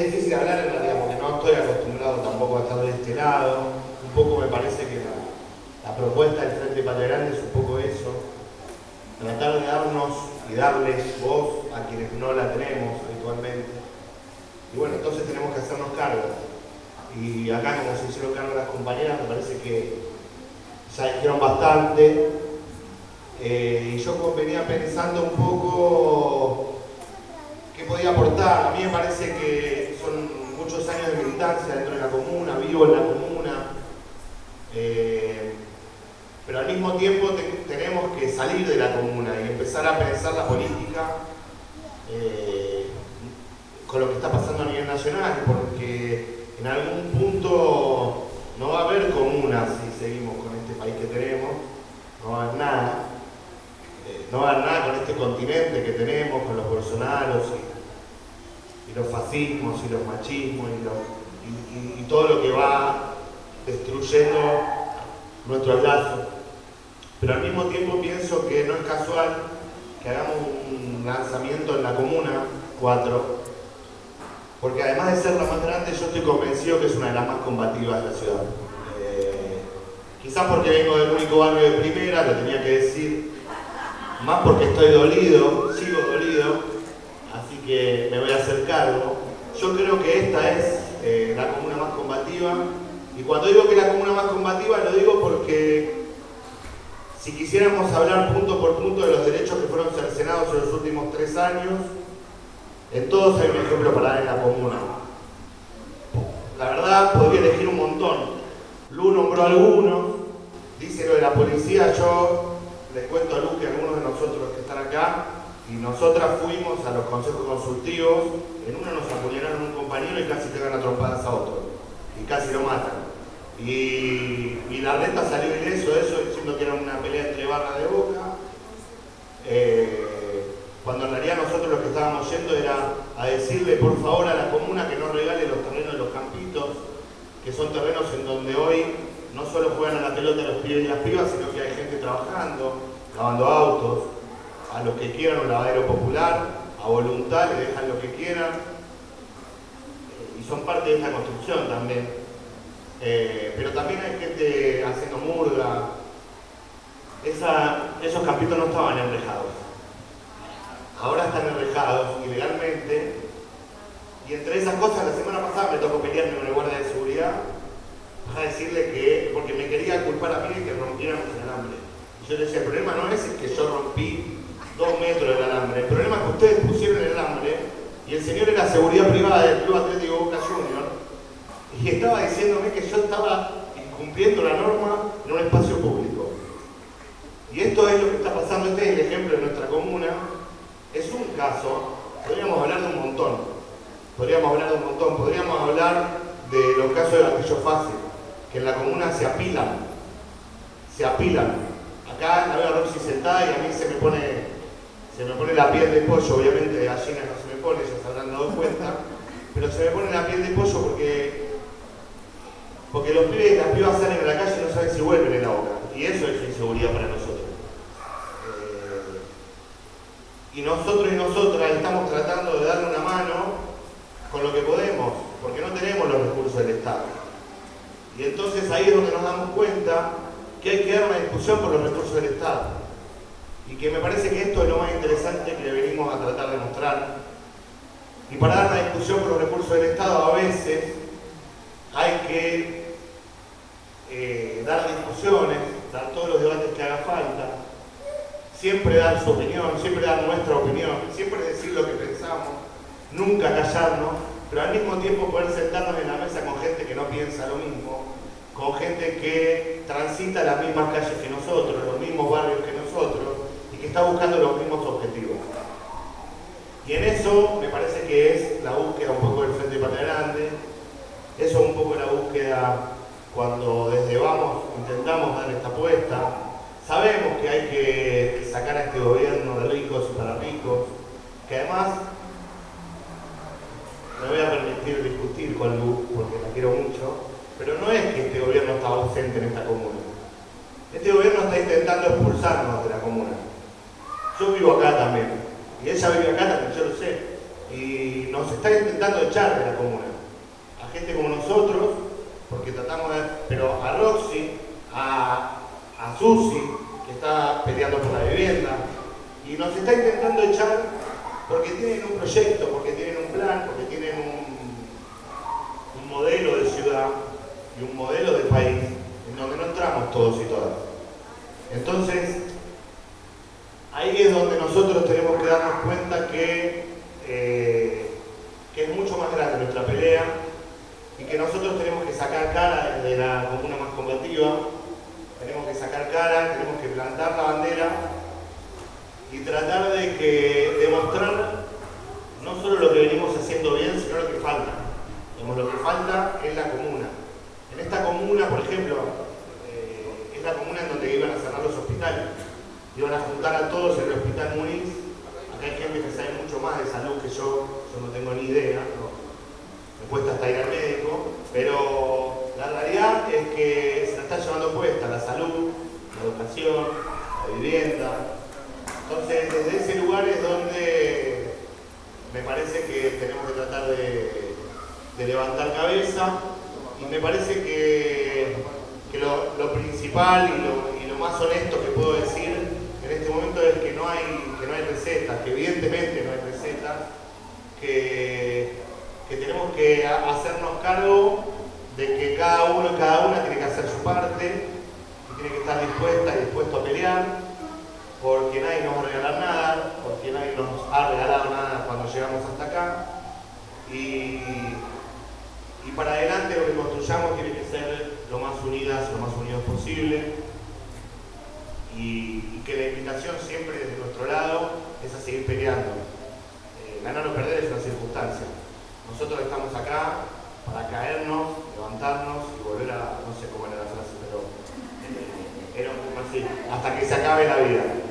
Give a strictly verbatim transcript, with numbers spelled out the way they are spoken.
es difícil hablar en realidad porque no estoy acostumbrado tampoco a estar de este lado. Un poco me parece que la, la propuesta del Frente Patria Grande es un poco eso. Tratar de darnos y darles voz a quienes no la tenemos habitualmente. Y bueno, entonces tenemos que hacernos cargo. Y acá, como se hicieron cargo las compañeras, me parece que ya dijeron bastante. Eh, y yo venía pensando un poco qué podía aportar. A mí me parece que son muchos años de militancia dentro de la comuna, vivo en la comuna. Eh, pero al mismo tiempo te, tenemos que salir de la comuna y empezar a pensar la política eh, con lo que está pasando a nivel nacional, porque en algún punto no va a haber comunas si seguimos con este país que tenemos, no va a haber nada, eh, no va a haber nada con este continente que tenemos, con los bolsonaros y, y los fascismos y los machismos y, los, y, y, y todo lo que va destruyendo nuestros lazos. Pero al mismo tiempo pienso que no es casual que hagamos un lanzamiento en la Comuna cuatro, porque además de ser la más grande, yo estoy convencido que es una de las más combativas de la ciudad. Eh, quizás porque vengo del único barrio de primera, lo tenía que decir, más porque estoy dolido, sigo dolido, así que me voy a hacer cargo. Yo creo que esta es eh, la comuna más combativa, y cuando digo que es la comuna más combativa, lo digo porque si quisiéramos hablar punto por punto de los derechos que fueron cercenados en los últimos tres años, en todos hay un ejemplo para dar en la comuna. La verdad, podría elegir un montón. Lu nombró algunos, dice lo de la policía. Yo les cuento a Lu que algunos de nosotros que están acá y nosotras fuimos a los consejos consultivos. En uno nos apuñalaron a un compañero y casi pegan a trompadas a otro, y casi lo matan. Y, y la reta salió ileso de eso, diciendo que era una pelea entre barras de Boca, eh, cuando en realidad nosotros lo que estábamos yendo era a decirle por favor a la comuna que no regale los terrenos de los campitos, que son terrenos en donde hoy no solo juegan a la pelota los pibes y las pibas, sino que hay gente trabajando, lavando autos, a los que quieran un lavadero popular, a voluntad le dejan lo que quieran, eh, y son parte de esta construcción también. Eh, pero también hay gente haciendo murga. Esa, esos campitos no estaban enrejados. Ahora están enrejados ilegalmente. Y entre esas cosas, la semana pasada me tocó pelearme con el guardia de seguridad para decirle que, porque me quería culpar a mí de que rompiéramos el alambre. Y yo le decía, el problema no es el que yo rompí dos metros del alambre, el problema es que ustedes pusieron el alambre y el señor era seguridad privada del Club Atlético Boca Juniors y estaba diciéndome que yo estaba incumpliendo la norma en un espacio público. Y esto es lo que está pasando, este es el ejemplo de nuestra comuna. Es un caso, podríamos hablar de un montón, podríamos hablar de un montón, podríamos hablar de los casos de gatillo fácil, que en la comuna se apilan, se apilan. Acá la veo a Roxy sentada y a mí se me pone, se me pone la piel de pollo, obviamente de gallina no se me pone, ya se habrán dado cuenta, pero se me pone la piel de pollo porque Porque los pibes y las pibas salen a la calle y no saben si vuelven en la boca. Y eso es inseguridad para nosotros. Eh, y nosotros y nosotras estamos tratando de darle una mano con lo que podemos, porque no tenemos los recursos del Estado. Y entonces ahí es donde nos damos cuenta que hay que dar una discusión por los recursos del Estado. Y que me parece que esto es lo más interesante que le venimos a tratar de mostrar. Y para dar una discusión por los recursos del Estado a veces hay que Eh, dar discusiones, dar todos los debates que haga falta, siempre dar su opinión, siempre dar nuestra opinión, siempre decir lo que pensamos, nunca callarnos, pero al mismo tiempo poder sentarnos en la mesa con gente que no piensa lo mismo, con gente que transita las mismas calles que nosotros, los mismos barrios que nosotros, y que está buscando los mismos objetivos. Y en eso me parece que es la búsqueda un poco del Frente Patria Grande, eso es un poco la búsqueda cuando desde Vamos intentamos dar esta apuesta. Sabemos que hay que sacar a este gobierno de ricos y para ricos, que además me voy a permitir discutir con Lu, porque la quiero mucho, pero no es que este gobierno está ausente en esta comuna. Este gobierno está intentando expulsarnos de la comuna. Yo vivo acá también, y ella vive acá también, yo lo sé. y nos está intentando echar de la comuna. A gente como nosotros, porque tratamos de... Pero a Roxy, a, a Susi, que está peleando por la vivienda, y nos está intentando echar porque tienen un proyecto, porque tienen un plan, porque tienen un, un modelo de ciudad y un modelo de país en donde no entramos todos y todas. Entonces, ahí es donde nosotros tenemos que darnos cuenta que, eh, que es mucho más grande nuestra pelea y que nosotros tenemos que sacar cara desde la comuna más combativa, tenemos que sacar cara, tenemos que plantar la bandera y tratar de que demostrar no solo lo que venimos haciendo bien, sino lo que falta. Digamos, lo que falta es la comuna. En esta comuna, por ejemplo, eh, es la comuna en donde iban a cerrar los hospitales. Iban a juntar a todos en el Hospital Muniz. Acá hay gente que sabe mucho más de salud que yo, yo no tengo ni idea, ¿no? Me cuesta hasta ir al médico, pero la realidad es que se la está llevando puesta la salud, la educación, la vivienda. Entonces, desde ese lugar es donde me parece que tenemos que tratar de, de levantar cabeza y me parece que, que lo, lo principal y lo, y lo más honesto que puedo decir en este momento es que no hay, que no hay recetas, que evidentemente no hay recetas, que, que tenemos que hacernos cargo de que cada uno y cada una tiene que hacer su parte y tiene que estar dispuesta y dispuesto a pelear, porque nadie nos va a regalar nada, porque nadie nos ha regalado nada cuando llegamos hasta acá. Y, y para adelante lo que construyamos tiene que ser lo más unidas, lo más unidos posible. Y, y que la invitación siempre desde nuestro lado es a seguir peleando. Eh, ganar o perder es una circunstancia. Nosotros estamos acá para caernos, levantarnos y volver a, no sé cómo era la frase, pero eh, era un poco así, hasta que se acabe la vida.